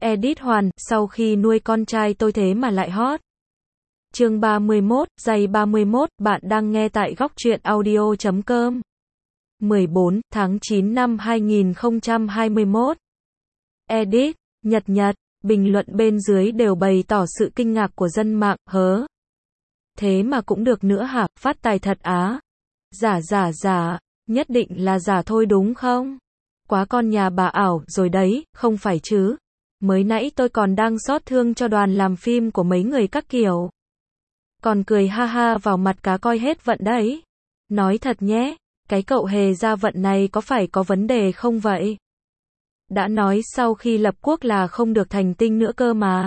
Edit Hoàn, sau khi nuôi con trai tôi thế mà lại hot. Chương 31, giây 31, bạn đang nghe tại góc truyện audio.com. 14 tháng 9 năm 2021. Edit, Nhật, bình luận bên dưới đều bày tỏ sự kinh ngạc của dân mạng, hớ. Thế mà cũng được nữa hả, phát tài thật á. Giả, nhất định là giả thôi đúng không? Quá con nhà bà ảo rồi đấy, không phải chứ. Mới nãy tôi còn đang xót thương cho đoàn làm phim của mấy người các kiểu. Còn cười ha ha vào mặt cá coi hết vận đấy. Nói thật nhé, cái cậu Hề Gia Vận này có phải có vấn đề không vậy? Đã nói sau khi lập quốc là không được thành tinh nữa cơ mà.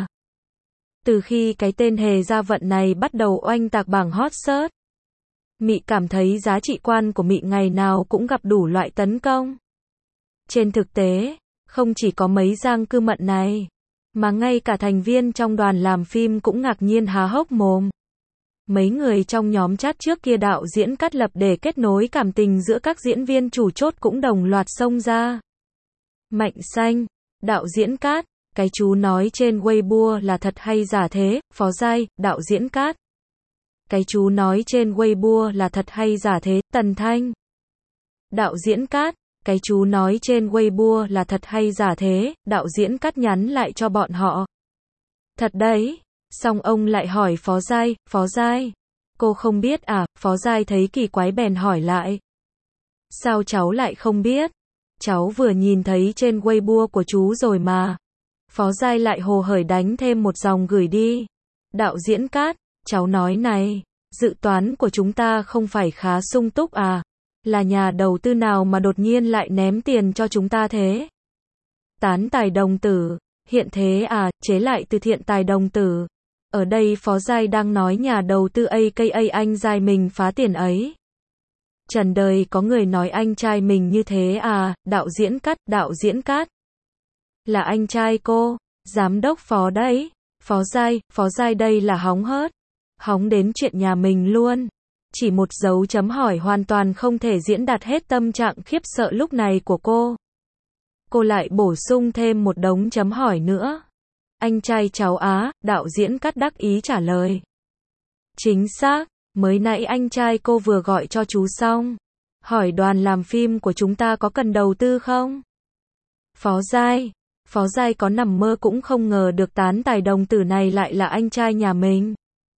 Từ khi cái tên Hề Gia Vận này bắt đầu oanh tạc bảng hot search, Mị cảm thấy giá trị quan của Mị ngày nào cũng gặp đủ loại tấn công. Trên thực tế, không chỉ có mấy giang cư mận này, mà ngay cả thành viên trong đoàn làm phim cũng ngạc nhiên há hốc mồm. Mấy người trong nhóm chat trước kia đạo diễn cắt lập để kết nối cảm tình giữa các diễn viên chủ chốt cũng đồng loạt xông ra. Mạnh Xanh, đạo diễn Cát, cái chú nói trên Weibo là thật hay giả thế? Phó Giai, đạo diễn Cát, cái chú nói trên Weibo là thật hay giả thế? Tần Thanh, đạo diễn Cát, cái chú nói trên Weibo là thật hay giả thế? Đạo diễn Cát nhắn lại cho bọn họ. Thật đấy. Xong ông lại hỏi Phó Giai, cô không biết à? Phó Giai thấy kỳ quái bèn hỏi lại. Sao cháu lại không biết? Cháu vừa nhìn thấy trên Weibo của chú rồi mà. Phó Giai lại hồ hởi đánh thêm một dòng gửi đi. Đạo diễn Cát, cháu nói này, dự toán của chúng ta không phải khá sung túc à? Là nhà đầu tư nào mà đột nhiên lại ném tiền cho chúng ta thế? Tán tài đồng tử, hiện thế à, chế lại từ thiện tài đồng tử. Ở đây Phó Giai đang nói nhà đầu tư AKA anh Giai mình phá tiền ấy. Trần đời có người nói anh trai mình như thế à? Đạo diễn Cát. Là anh trai cô, giám đốc Phó đấy. Phó Giai đây là hóng hớt. Hóng đến chuyện nhà mình luôn. Chỉ một dấu chấm hỏi hoàn toàn không thể diễn đạt hết tâm trạng khiếp sợ lúc này của cô. Cô lại bổ sung thêm một đống chấm hỏi nữa. Anh trai cháu á, đạo diễn Cát đắc ý trả lời. Chính xác, mới nãy anh trai cô vừa gọi cho chú xong. Hỏi đoàn làm phim của chúng ta có cần đầu tư không? Phó Giai có nằm mơ cũng không ngờ được tán tài đồng tử này lại là anh trai nhà mình.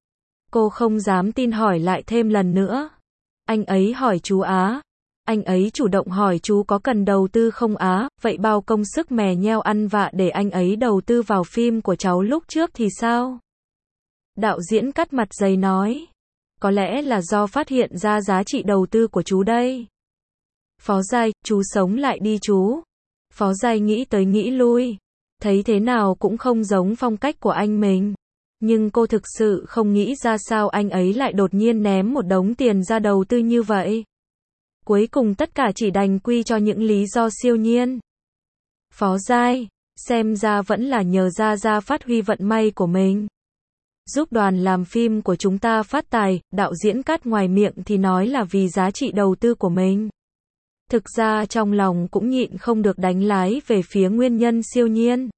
Cô không dám tin hỏi lại thêm lần nữa. Anh ấy hỏi chú á. Anh ấy chủ động hỏi chú có cần đầu tư không á, vậy bao công sức mè nheo ăn vạ để anh ấy đầu tư vào phim của cháu lúc trước thì sao? Đạo diễn Cát mặt dày nói. Có lẽ là do phát hiện ra giá trị đầu tư của chú đây. Phó Giai, chú sống lại đi chú. Phó Giai nghĩ tới nghĩ lui. Thấy thế nào cũng không giống phong cách của anh mình. Nhưng cô thực sự không nghĩ ra sao anh ấy lại đột nhiên ném một đống tiền ra đầu tư như vậy. Cuối cùng tất cả chỉ đành quy cho những lý do siêu nhiên. Phó Giai, xem ra vẫn là nhờ Gia phát huy vận may của mình. Giúp đoàn làm phim của chúng ta phát tài, đạo diễn Cát ngoài miệng thì nói là vì giá trị đầu tư của mình. Thực ra trong lòng cũng nhịn không được đánh lái về phía nguyên nhân siêu nhiên.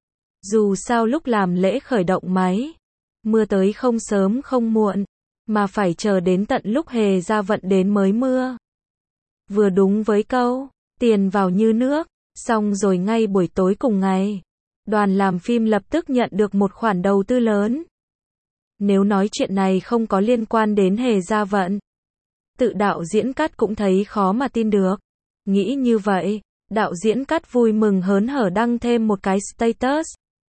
Dù sao lúc làm lễ khởi động máy, mưa tới không sớm không muộn, mà phải chờ đến tận lúc Hề Gia Vận đến mới mưa. Vừa đúng với câu, tiền vào như nước, xong rồi ngay buổi tối cùng ngày, đoàn làm phim lập tức nhận được một khoản đầu tư lớn. Nếu nói chuyện này không có liên quan đến Hề Gia Vận, tự đạo diễn Cát cũng thấy khó mà tin được. Nghĩ như vậy, đạo diễn Cát vui mừng hớn hở đăng thêm một cái status.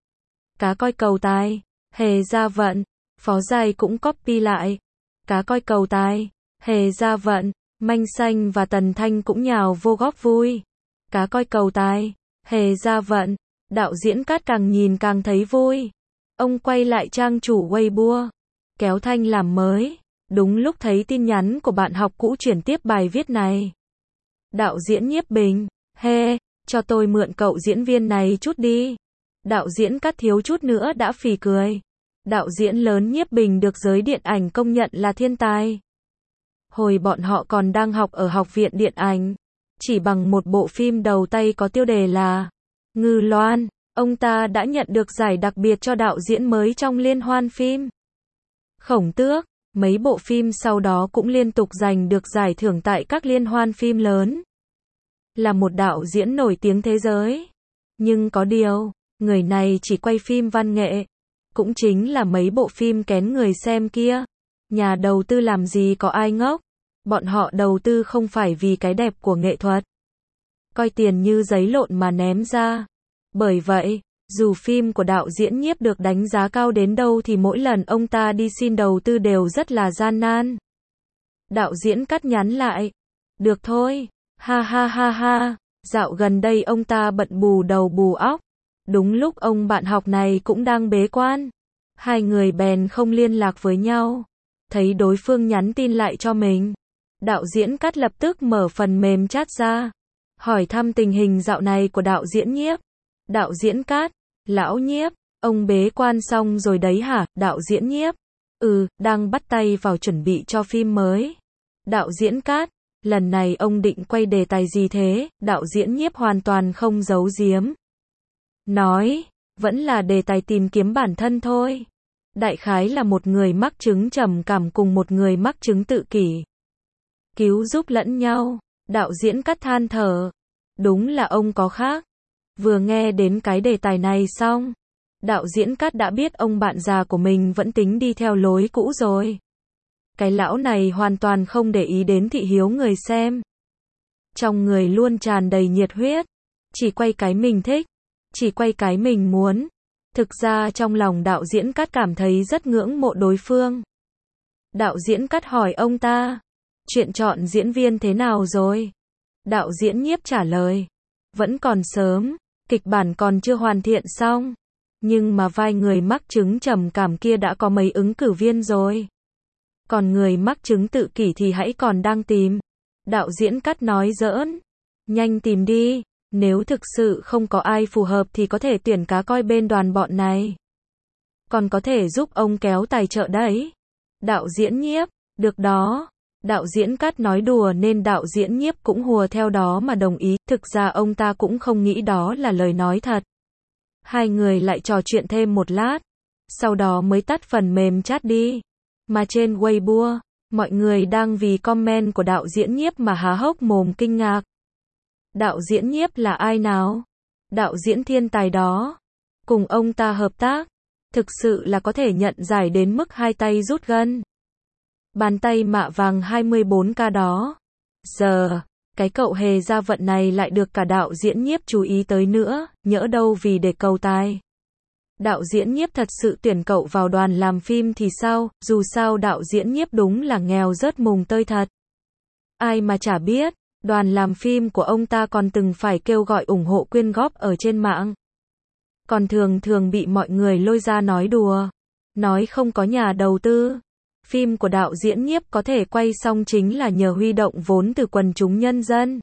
Cá coi cầu tài, Hề Gia Vận, Phó Giai cũng copy lại. Cá coi cầu tài, Hề Gia Vận, Mạnh Xanh và Tần Thanh cũng nhào vô góp vui. Cá coi cầu tài, Hề Gia Vận, đạo diễn Cát càng nhìn càng thấy vui. Ông quay lại trang chủ Weibo, kéo Thanh làm mới. Đúng lúc thấy tin nhắn của bạn học cũ chuyển tiếp bài viết này. Đạo diễn Nhiếp Bình, cho tôi mượn cậu diễn viên này chút đi. Đạo diễn Cát thiếu chút nữa đã phì cười. Đạo diễn lớn Nhiếp Bình được giới điện ảnh công nhận là thiên tài. Hồi bọn họ còn đang học ở học viện điện ảnh, chỉ bằng một bộ phim đầu tay có tiêu đề là Ngư Loan, ông ta đã nhận được giải đặc biệt cho đạo diễn mới trong liên hoan phim Khổng Tước. Mấy bộ phim sau đó cũng liên tục giành được giải thưởng tại các liên hoan phim lớn. Là một đạo diễn nổi tiếng thế giới. Nhưng có điều, người này chỉ quay phim văn nghệ. Cũng chính là mấy bộ phim kén người xem kia. Nhà đầu tư làm gì có ai ngốc. Bọn họ đầu tư không phải vì cái đẹp của nghệ thuật. Coi tiền như giấy lộn mà ném ra. Bởi vậy, dù phim của đạo diễn Nhiếp được đánh giá cao đến đâu thì mỗi lần ông ta đi xin đầu tư đều rất là gian nan. Đạo diễn Cát nhắn lại. Được thôi. Ha ha ha ha. Dạo gần đây ông ta bận bù đầu bù óc. Đúng lúc ông bạn học này cũng đang bế quan. Hai người bèn không liên lạc với nhau. Thấy đối phương nhắn tin lại cho mình. Đạo diễn Cát lập tức mở phần mềm chat ra. Hỏi thăm tình hình dạo này của đạo diễn Nhiếp. Đạo diễn Cát. Lão Nhiếp, ông bế quan xong rồi đấy hả? Đạo diễn Nhiếp. Đang bắt tay vào chuẩn bị cho phim mới. Đạo diễn Cát. Lần này ông định quay đề tài gì thế? Đạo diễn Nhiếp hoàn toàn không giấu giếm. Nói, vẫn là đề tài tìm kiếm bản thân thôi. Đại khái là một người mắc chứng trầm cảm cùng một người mắc chứng tự kỷ. Cứu giúp lẫn nhau. Đạo diễn Cát than thở. Đúng là ông có khác. Vừa nghe đến cái đề tài này xong, đạo diễn Cát đã biết ông bạn già của mình vẫn tính đi theo lối cũ rồi. Cái lão này hoàn toàn không để ý đến thị hiếu người xem. Trong người luôn tràn đầy nhiệt huyết. Chỉ quay cái mình thích. Chỉ quay cái mình muốn. Thực ra trong lòng đạo diễn Cát cảm thấy rất ngưỡng mộ đối phương. Đạo diễn Cát hỏi ông ta. Chuyện chọn diễn viên thế nào rồi? Đạo diễn Nhiếp trả lời. Vẫn còn sớm. Kịch bản còn chưa hoàn thiện xong. Nhưng mà vai người mắc chứng trầm cảm kia đã có mấy ứng cử viên rồi. Còn người mắc chứng tự kỷ thì hãy còn đang tìm. Đạo diễn Cát nói giỡn. Nhanh tìm đi. Nếu thực sự không có ai phù hợp thì có thể tuyển cá coi bên đoàn bọn này. Còn có thể giúp ông kéo tài trợ đấy. Đạo diễn Nhiếp. Được đó. Đạo diễn Cát nói đùa nên đạo diễn Nhiếp cũng hùa theo đó mà đồng ý. Thực ra ông ta cũng không nghĩ đó là lời nói thật. Hai người lại trò chuyện thêm một lát. Sau đó mới tắt phần mềm chat đi. Mà trên Weibo, mọi người đang vì comment của đạo diễn Nhiếp mà há hốc mồm kinh ngạc. Đạo diễn Nhiếp là ai nào? Đạo diễn thiên tài đó. Cùng ông ta hợp tác. Thực sự là có thể nhận giải đến mức hai tay rút gân. Bàn tay mạ vàng 24K đó. Giờ, cái cậu Hề Gia Vận này lại được cả đạo diễn Nhiếp chú ý tới nữa, nhỡ đâu vì để cầu tài. Đạo diễn Nhiếp thật sự tuyển cậu vào đoàn làm phim thì sao, dù sao đạo diễn Nhiếp đúng là nghèo rớt mùng tơi thật. Ai mà chả biết, đoàn làm phim của ông ta còn từng phải kêu gọi ủng hộ quyên góp ở trên mạng. Còn thường bị mọi người lôi ra nói đùa. Nói không có nhà đầu tư. Phim của đạo diễn Nhiếp có thể quay xong chính là nhờ huy động vốn từ quần chúng nhân dân.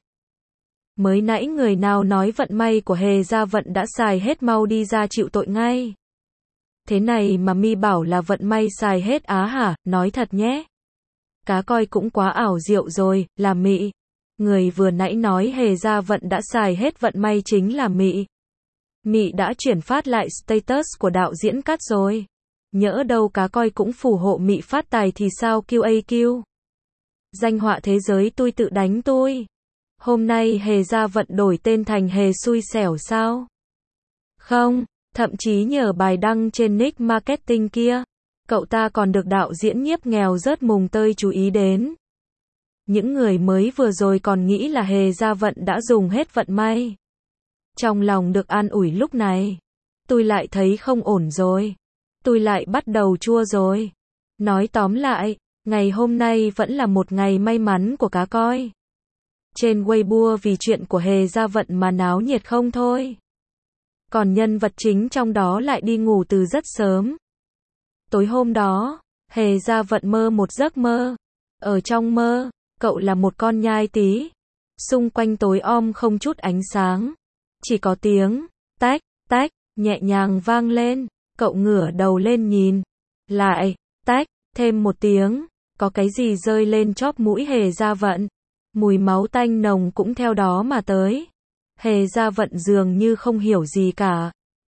Mới nãy người nào nói vận may của Hề Gia Vận đã xài hết mau đi ra chịu tội ngay. Thế này mà mi bảo là vận may xài hết á hả, nói thật nhé. Cá coi cũng quá ảo diệu rồi, là mị. Người vừa nãy nói Hề Gia Vận đã xài hết vận may chính là mị. Mị đã chuyển phát lại status của đạo diễn Cát rồi. Nhỡ đâu cá coi cũng phù hộ mị phát tài thì sao QAQ. Danh họa thế giới tôi tự đánh tôi. Hôm nay Hề Gia Vận đổi tên thành Hề Xui Xẻo sao? Không, thậm chí nhờ bài đăng trên nick marketing kia, cậu ta còn được đạo diễn Nhiếp nghèo rớt mùng tơi chú ý đến. Những người mới vừa rồi còn nghĩ là Hề Gia Vận đã dùng hết vận may. Trong lòng được an ủi lúc này, tôi lại thấy không ổn rồi. Tôi lại bắt đầu chua rồi. Nói tóm lại, ngày hôm nay vẫn là một ngày may mắn của cá coi. Trên Weibo vì chuyện của Hề Gia Vận mà náo nhiệt không thôi. Còn nhân vật chính trong đó lại đi ngủ từ rất sớm. Tối hôm đó, Hề Gia Vận mơ một giấc mơ. Ở trong mơ, cậu là một con nhai tí. Xung quanh tối om không chút ánh sáng. Chỉ có tiếng, tách, tách, nhẹ nhàng vang lên. Cậu ngửa đầu lên nhìn. Lại, tách, thêm một tiếng. Có cái gì rơi lên chóp mũi Hề Gia Vận. Mùi máu tanh nồng cũng theo đó mà tới. Hề Gia Vận dường như không hiểu gì cả.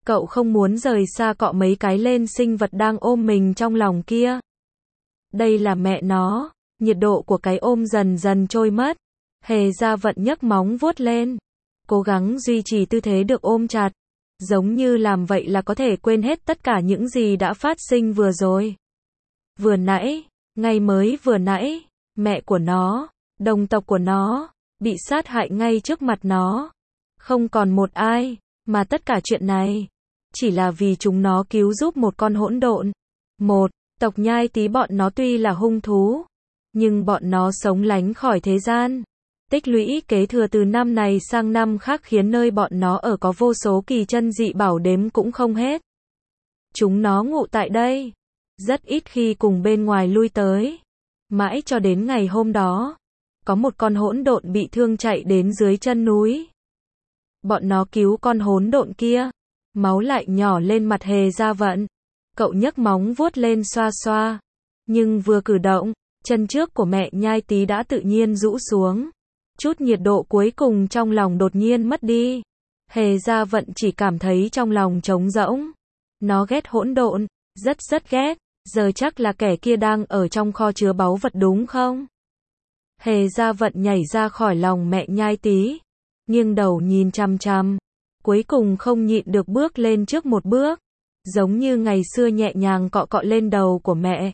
Cậu không muốn rời xa cọ mấy cái lên sinh vật đang ôm mình trong lòng kia. Đây là mẹ nó. Nhiệt độ của cái ôm dần dần trôi mất. Hề Gia Vận nhấc móng vuốt lên. Cố gắng duy trì tư thế được ôm chặt. Giống như làm vậy là có thể quên hết tất cả những gì đã phát sinh vừa rồi. Vừa nãy, ngay mới vừa nãy, mẹ của nó, đồng tộc của nó, bị sát hại ngay trước mặt nó. Không còn một ai, mà tất cả chuyện này, chỉ là vì chúng nó cứu giúp một con hỗn độn. Một, tộc Nhai Tý bọn nó tuy là hung thú, nhưng bọn nó sống lánh khỏi thế gian. Tích lũy kế thừa từ năm này sang năm khác khiến nơi bọn nó ở có vô số kỳ chân dị bảo đếm cũng không hết. Chúng nó ngụ tại đây, rất ít khi cùng bên ngoài lui tới. Mãi cho đến ngày hôm đó, có một con hỗn độn bị thương chạy đến dưới chân núi. Bọn nó cứu con hỗn độn kia, máu lại nhỏ lên mặt Hề Gia Vận. Cậu nhấc móng vuốt lên xoa xoa, nhưng vừa cử động, chân trước của mẹ Nhai Tý đã tự nhiên rũ xuống. Chút nhiệt độ cuối cùng trong lòng đột nhiên mất đi. Hề Gia Vận chỉ cảm thấy trong lòng trống rỗng. Nó ghét hỗn độn, rất ghét. Giờ chắc là kẻ kia đang ở trong kho chứa báu vật đúng không? Hề Gia Vận nhảy ra khỏi lòng mẹ Nhai Tý, nghiêng đầu nhìn chằm chằm, cuối cùng không nhịn được bước lên trước một bước, giống như ngày xưa nhẹ nhàng cọ cọ lên đầu của mẹ.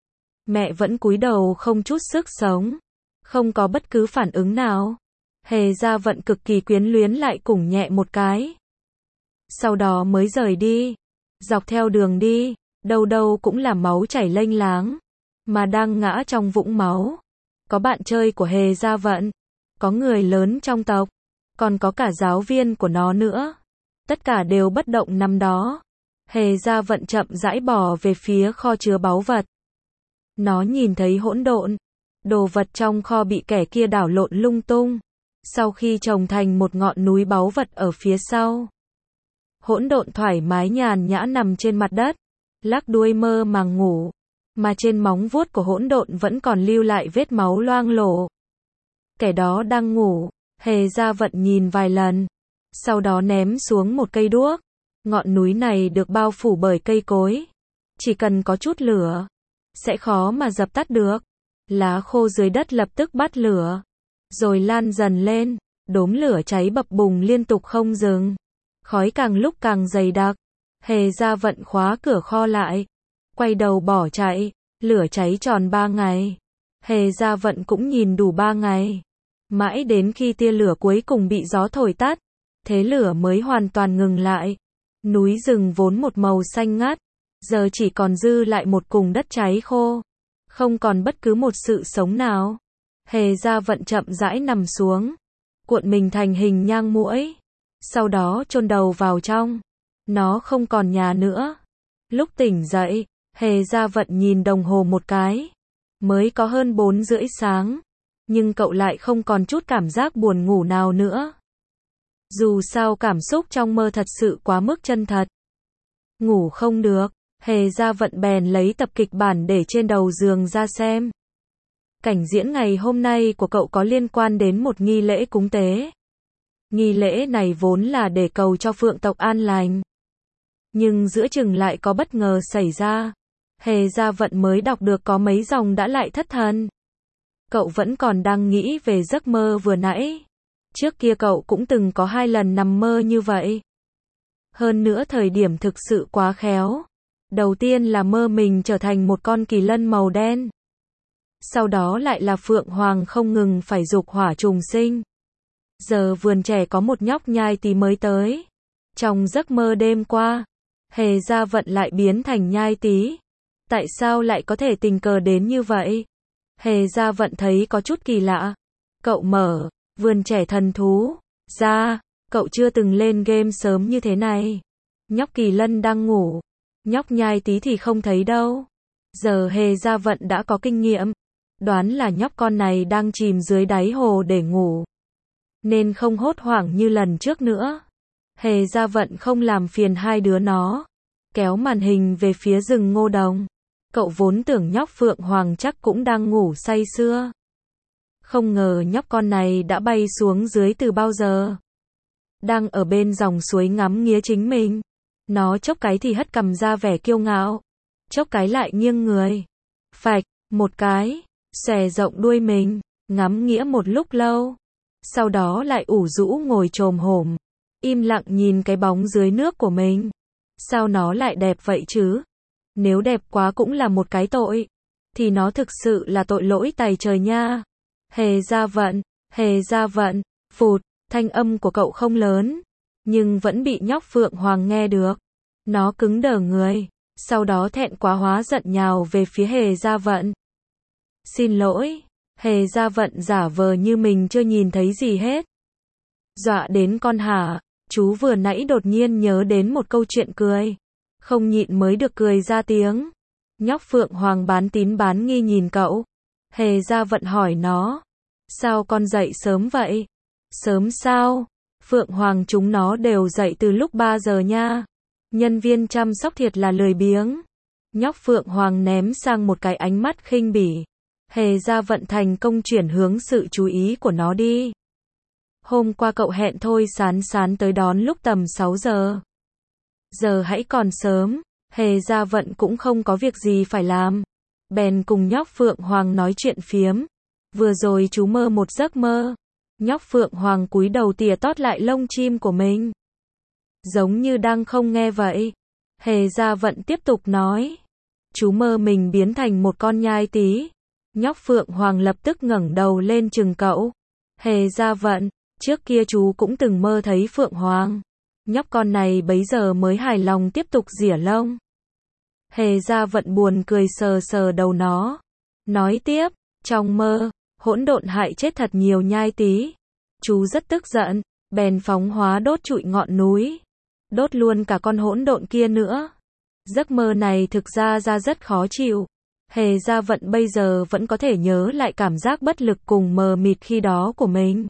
Mẹ vẫn cúi đầu không chút sức sống, không có bất cứ phản ứng nào. Hề Gia Vận cực kỳ quyến luyến lại cùng nhẹ một cái. Sau đó mới rời đi. Dọc theo đường đi, đâu đâu cũng là máu chảy lênh láng, mà đang ngã trong vũng máu. Có bạn chơi của Hề Gia Vận, có người lớn trong tộc, còn có cả giáo viên của nó nữa. Tất cả đều bất động nằm đó. Hề Gia Vận chậm rãi bò về phía kho chứa báu vật. Nó nhìn thấy hỗn độn, đồ vật trong kho bị kẻ kia đảo lộn lung tung, sau khi chồng thành một ngọn núi báu vật ở phía sau. Hỗn độn thoải mái nhàn nhã nằm trên mặt đất, lắc đuôi mơ màng ngủ, mà trên móng vuốt của hỗn độn vẫn còn lưu lại vết máu loang lổ. Kẻ đó đang ngủ. Hề Gia Vận nhìn vài lần, sau đó ném xuống một cây đuốc. Ngọn núi này được bao phủ bởi cây cối, chỉ cần có chút lửa, sẽ khó mà dập tắt được. Lá khô dưới đất lập tức bắt lửa, rồi lan dần lên, đốm lửa cháy bập bùng liên tục không dừng. Khói càng lúc càng dày đặc. Hề Gia Vận khóa cửa kho lại, quay đầu bỏ chạy. Lửa cháy tròn 3 ngày. Hề Gia Vận cũng nhìn đủ 3 ngày. Mãi đến khi tia lửa cuối cùng bị gió thổi tắt, thế lửa mới hoàn toàn ngừng lại. Núi rừng vốn một màu xanh ngắt, giờ chỉ còn dư lại một cục đất cháy khô. Không còn bất cứ một sự sống nào. Hề Gia Vận chậm rãi nằm xuống, cuộn mình thành hình nhang muỗi, sau đó chôn đầu vào trong. Nó không còn nhà nữa. Lúc tỉnh dậy, Hề Gia Vận nhìn đồng hồ một cái, mới có hơn 4 rưỡi sáng. Nhưng cậu lại không còn chút cảm giác buồn ngủ nào nữa. Dù sao cảm xúc trong mơ thật sự quá mức chân thật. Ngủ không được, Hề Gia Vận bèn lấy tập kịch bản để trên đầu giường ra xem. Cảnh diễn ngày hôm nay của cậu có liên quan đến một nghi lễ cúng tế. Nghi lễ này vốn là để cầu cho phượng tộc an lành. Nhưng giữa chừng lại có bất ngờ xảy ra. Hề Gia Vận mới đọc được có mấy dòng đã lại thất thần. Cậu vẫn còn đang nghĩ về giấc mơ vừa nãy. Trước kia cậu cũng từng có 2 lần nằm mơ như vậy. Hơn nữa thời điểm thực sự quá khéo. Đầu tiên là mơ mình trở thành một con kỳ lân màu đen. Sau đó lại là phượng hoàng không ngừng phải dục hỏa trùng sinh. Giờ vườn trẻ có một nhóc Nhai Tý mới tới. Trong giấc mơ đêm qua, Hề Gia Vận lại biến thành Nhai Tý. Tại sao lại có thể tình cờ đến như vậy? Hề Gia Vận thấy có chút kỳ lạ. Cậu mở vườn trẻ thần thú ra, cậu chưa từng lên game sớm như thế này. Nhóc kỳ lân đang ngủ, nhóc Nhai Tý thì không thấy đâu. Giờ Hề Gia Vận đã có kinh nghiệm, đoán là nhóc con này đang chìm dưới đáy hồ để ngủ, nên không hốt hoảng như lần trước nữa. Hề Gia Vận không làm phiền hai đứa nó, kéo màn hình về phía rừng ngô đồng. Cậu vốn tưởng nhóc phượng hoàng chắc cũng đang ngủ say sưa. Không ngờ nhóc con này đã bay xuống dưới từ bao giờ. Đang ở bên dòng suối ngắm nghía chính mình. Nó chốc cái thì hất cằm ra vẻ kiêu ngạo, chốc cái lại nghiêng người, phạch, một cái, xòe rộng đuôi mình, ngắm nghĩa một lúc lâu. Sau đó lại ủ rũ ngồi chồm hổm, im lặng nhìn cái bóng dưới nước của mình. Sao nó lại đẹp vậy chứ? Nếu đẹp quá cũng là một cái tội, thì nó thực sự là tội lỗi tày trời nha. Hề ra vận, phụt, thanh âm của cậu không lớn, nhưng vẫn bị nhóc Phượng Hoàng nghe được. Nó cứng đờ người, sau đó thẹn quá hóa giận nhào về phía Hề Gia Vận. Xin lỗi, Hề Gia Vận giả vờ như mình chưa nhìn thấy gì hết. Dọa đến con hả, chú vừa nãy đột nhiên nhớ đến một câu chuyện cười, không nhịn mới được cười ra tiếng. Nhóc Phượng Hoàng bán tín bán nghi nhìn cậu. Hề Gia Vận hỏi nó, sao con dậy sớm vậy? Sớm sao? Phượng Hoàng chúng nó đều dậy từ lúc 3 giờ nha. Nhân viên chăm sóc thiệt là lười biếng. Nhóc Phượng Hoàng ném sang một cái ánh mắt khinh bỉ. Hề Gia Vận thành công chuyển hướng sự chú ý của nó đi. Hôm qua cậu hẹn Thôi Sán Sán tới đón lúc tầm 6 giờ. Giờ hãy còn sớm, Hề Gia Vận cũng không có việc gì phải làm. Bèn cùng nhóc Phượng Hoàng nói chuyện phiếm. Vừa rồi chú mơ một giấc mơ. Nhóc Phượng Hoàng cúi đầu tỉa tót lại lông chim của mình. Giống như đang không nghe vậy. Hề Gia Vận tiếp tục nói. Chú mơ mình biến thành một con nhai tí. Nhóc Phượng Hoàng lập tức ngẩng đầu lên chừng cậu. Hề Gia Vận, trước kia chú cũng từng mơ thấy Phượng Hoàng. Nhóc con này bấy giờ mới hài lòng tiếp tục rỉa lông. Hề Gia Vận buồn cười sờ sờ đầu nó. Nói tiếp, trong mơ, hỗn độn hại chết thật nhiều nhai tí. Chú rất tức giận, bèn phóng hóa đốt trụi ngọn núi. Đốt luôn cả con hỗn độn kia nữa. Giấc mơ này thực ra rất khó chịu. Hề Gia Vận bây giờ vẫn có thể nhớ lại cảm giác bất lực cùng mờ mịt khi đó của mình.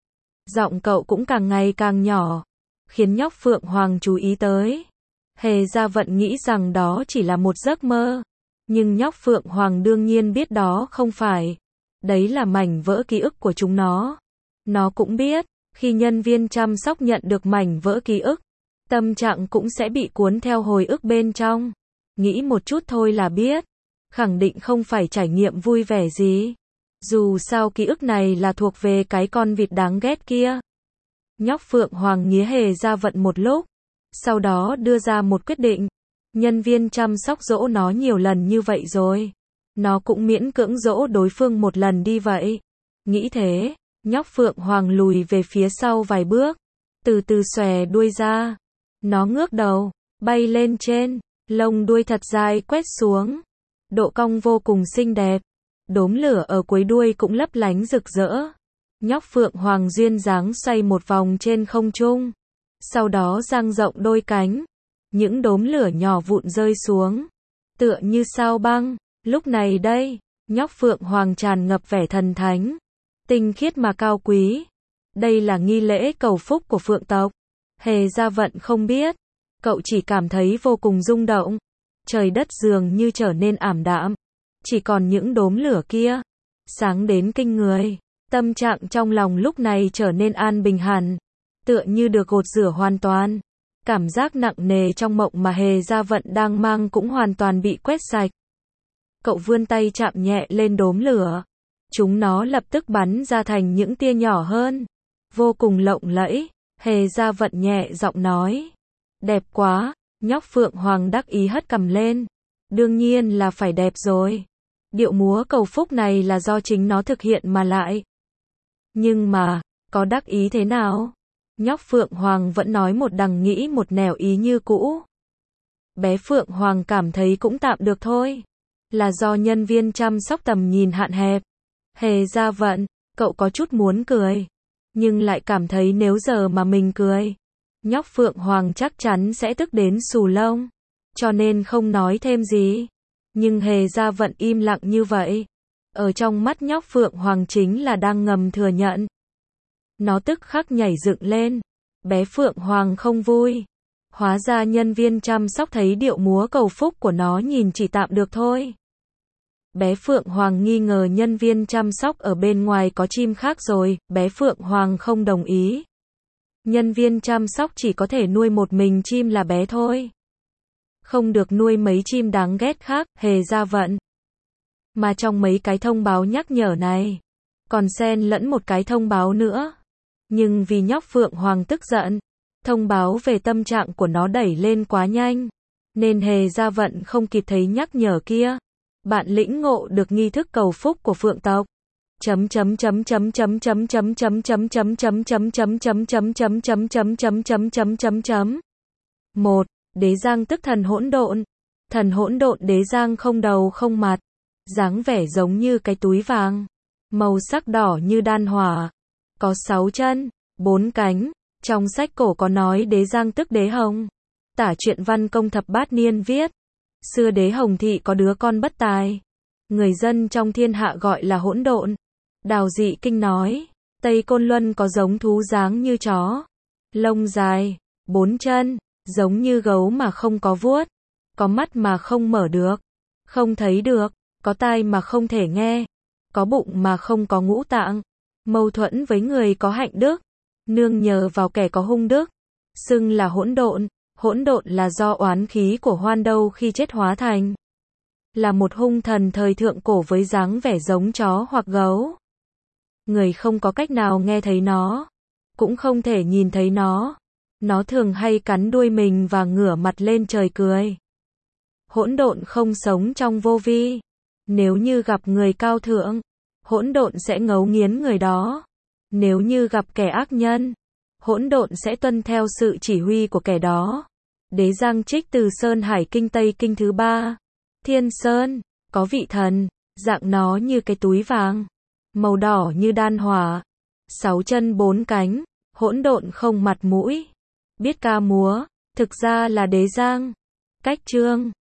Giọng cậu cũng càng ngày càng nhỏ, khiến nhóc Phượng Hoàng chú ý tới. Hề Gia Vận nghĩ rằng đó chỉ là một giấc mơ. Nhưng nhóc Phượng Hoàng đương nhiên biết đó không phải. Đấy là mảnh vỡ ký ức của chúng nó. Nó cũng biết, khi nhân viên chăm sóc nhận được mảnh vỡ ký ức, tâm trạng cũng sẽ bị cuốn theo hồi ức bên trong. Nghĩ một chút thôi là biết, khẳng định không phải trải nghiệm vui vẻ gì. Dù sao ký ức này là thuộc về cái con vịt đáng ghét kia. Nhóc Phượng Hoàng nghía Hề Gia Vận một lúc, sau đó đưa ra một quyết định. Nhân viên chăm sóc dỗ nó nhiều lần như vậy rồi, nó cũng miễn cưỡng dỗ đối phương một lần đi vậy. Nghĩ thế, nhóc Phượng Hoàng lùi về phía sau vài bước, từ từ xòe đuôi ra. Nó ngước đầu, bay lên trên, lông đuôi thật dài quét xuống. Độ cong vô cùng xinh đẹp. Đốm lửa ở cuối đuôi cũng lấp lánh rực rỡ. Nhóc Phượng Hoàng duyên dáng xoay một vòng trên không trung. Sau đó dang rộng đôi cánh. Những đốm lửa nhỏ vụn rơi xuống. Tựa như sao băng. Lúc này đây, nhóc Phượng Hoàng tràn ngập vẻ thần thánh. Tinh khiết mà cao quý. Đây là nghi lễ cầu phúc của Phượng tộc. Hề Gia Vận không biết. Cậu chỉ cảm thấy vô cùng rung động. Trời đất dường như trở nên ảm đạm. Chỉ còn những đốm lửa kia. Sáng đến kinh người. Tâm trạng trong lòng lúc này trở nên an bình hẳn. Tựa như được gột rửa hoàn toàn. Cảm giác nặng nề trong mộng mà Hề Gia Vận đang mang cũng hoàn toàn bị quét sạch. Cậu vươn tay chạm nhẹ lên đốm lửa. Chúng nó lập tức bắn ra thành những tia nhỏ hơn. Vô cùng lộng lẫy. Hề Gia Vận nhẹ giọng nói. Đẹp quá. Nhóc Phượng Hoàng đắc ý hất cằm lên. Đương nhiên là phải đẹp rồi. Điệu múa cầu phúc này là do chính nó thực hiện mà lại. Nhưng mà, có đắc ý thế nào? Nhóc Phượng Hoàng vẫn nói một đằng nghĩ một nẻo ý như cũ. Bé Phượng Hoàng cảm thấy cũng tạm được thôi. Là do nhân viên chăm sóc tầm nhìn hạn hẹp. Hề Gia Vận, cậu có chút muốn cười. Nhưng lại cảm thấy nếu giờ mà mình cười, nhóc Phượng Hoàng chắc chắn sẽ tức đến xù lông. Cho nên không nói thêm gì. Nhưng Hề Gia Vận im lặng như vậy. Ở trong mắt nhóc Phượng Hoàng chính là đang ngầm thừa nhận. Nó tức khắc nhảy dựng lên. Bé Phượng Hoàng không vui. Hóa ra nhân viên chăm sóc thấy điệu múa cầu phúc của nó nhìn chỉ tạm được thôi. Bé Phượng Hoàng nghi ngờ nhân viên chăm sóc ở bên ngoài có chim khác rồi. Bé Phượng Hoàng không đồng ý. Nhân viên chăm sóc chỉ có thể nuôi một mình chim là bé thôi. Không được nuôi mấy chim đáng ghét khác, Hề Gia Vận. Mà trong mấy cái thông báo nhắc nhở này, còn xen lẫn một cái thông báo nữa. Nhưng vì nhóc Phượng Hoàng tức giận, thông báo về tâm trạng của nó đẩy lên quá nhanh, nên Hề Gia Vận không kịp thấy nhắc nhở kia. Bạn lĩnh ngộ được nghi thức cầu phúc của Phượng tộc. Một, Đế Giang tức thần hỗn độn. Thần hỗn độn đế giang không đầu không mặt, dáng vẻ giống như cái túi vàng, màu sắc đỏ như đan hỏa, có 6 chân, 4 cánh. Trong sách cổ có nói đế giang tức đế hồng. Tả truyện Văn Công Thập Bát Niên viết, xưa đế hồng thị có đứa con bất tài, người dân trong thiên hạ gọi là hỗn độn. Đào Dị Kinh nói, Tây Côn Luân có giống thú dáng như chó, lông dài, 4 chân, giống như gấu mà không có vuốt, có mắt mà không mở được, không thấy được, có tai mà không thể nghe, có bụng mà không có ngũ tạng, mâu thuẫn với người có hạnh đức, nương nhờ vào kẻ có hung đức, xưng là hỗn độn. Hỗn độn là do oán khí của Hoan Đâu khi chết hóa thành, là một hung thần thời thượng cổ với dáng vẻ giống chó hoặc gấu. Người không có cách nào nghe thấy nó, cũng không thể nhìn thấy nó. Nó thường hay cắn đuôi mình và ngửa mặt lên trời cười. Hỗn độn không sống trong vô vi. Nếu như gặp người cao thượng, hỗn độn sẽ ngấu nghiến người đó. Nếu như gặp kẻ ác nhân, hỗn độn sẽ tuân theo sự chỉ huy của kẻ đó. Đế Giang trích từ Sơn Hải Kinh Tây Kinh thứ 3. Thiên Sơn, có vị thần, dạng nó như cái túi vàng, màu đỏ như đan hỏa, 6 chân 4 cánh, hỗn độn không mặt mũi, biết ca múa, thực ra là Đế Giang. Cách chương